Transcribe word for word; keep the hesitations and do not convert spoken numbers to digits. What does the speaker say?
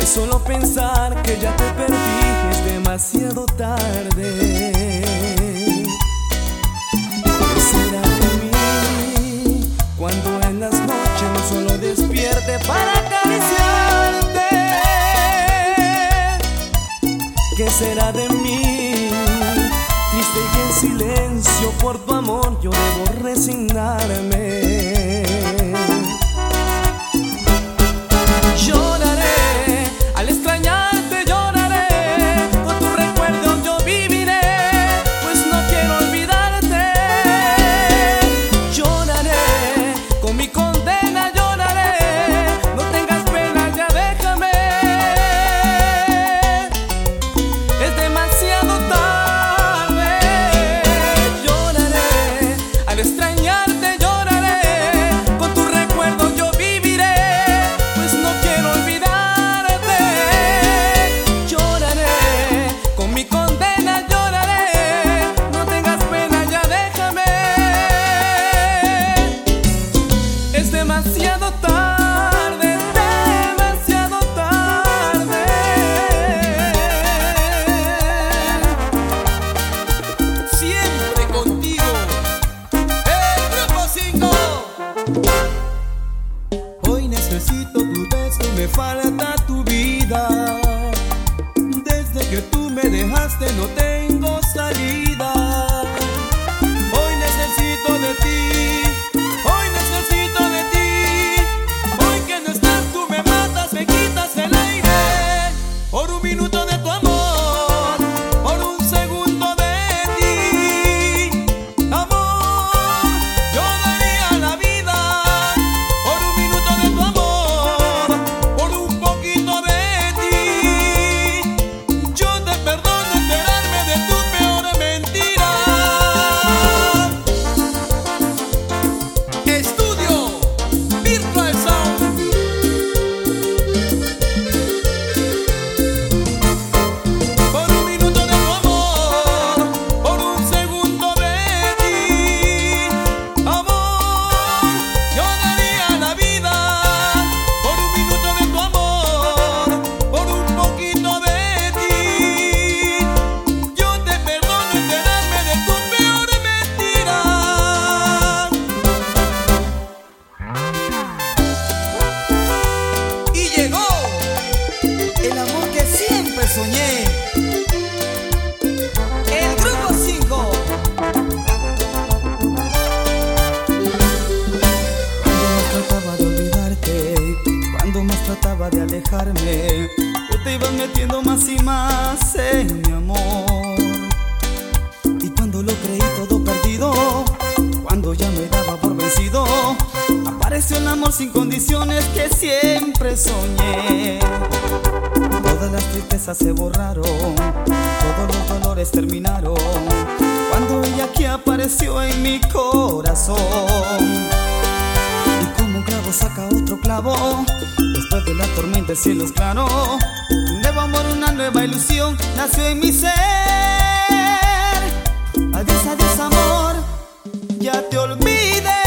solo pensar que ya te perdí es demasiado tarde. ¿Qué será de mí cuando en las noches no solo despierte para acariciarte? ¿Qué será de mí? Triste y en silencio por tu amor yo debo resignarme. Lloraré, al extrañarte lloraré, con tu recuerdo yo viviré, pues no quiero olvidarte. Lloraré, con mi condena lloraré, no tengas pena, ya déjame. Es demasiado tarde. Lloraré, al extrañarte lloraré, con tu recuerdo yo viviré, pues no quiero olvidarte. Lloraré, con mi condena lloraré, no tengas pena, ya déjame. Es demasiado tarde, demasiado tarde. Siempre contigo, el Grupo cinco. Hoy necesito tu beso, me falta tu vida. Desde que tú me dejaste no tengo salida. Hoy necesito de ti, hoy necesito de ti. Hoy que no estás tú me matas, me quitas el aire. Por un minuto de tu amor, por un segundo de ti. Amor, yo daría la vida por un minuto de tu amor, por un poquito de ti. Yo te perdono enterarme de tu peor mentira. Estudio Virtual Sound. Por un minuto de tu amor, por un segundo de ti. Amor, yo daría la vida por un minuto de tu amor, por un poquito de ti. Yo te perdono enterarme de tu peor mentira. Y llegó el amor que siempre soñé. El Grupo cinco. Cuando más trataba de olvidarte, cuando más trataba de alejarme, tú te ibas metiendo más y más en mi amor. Y cuando lo creí todo perdido, cuando ya me daba por vencido, apareció el amor sin condiciones que siempre soñé. Todas las tristezas se borraron, todos los dolores terminaron, cuando ella aquí apareció en mi corazón. Y como un clavo saca otro clavo, después de la tormenta el cielo es claro. Un nuevo amor, una nueva ilusión nació en mi ser. Adiós, adiós amor, ya te olvidé.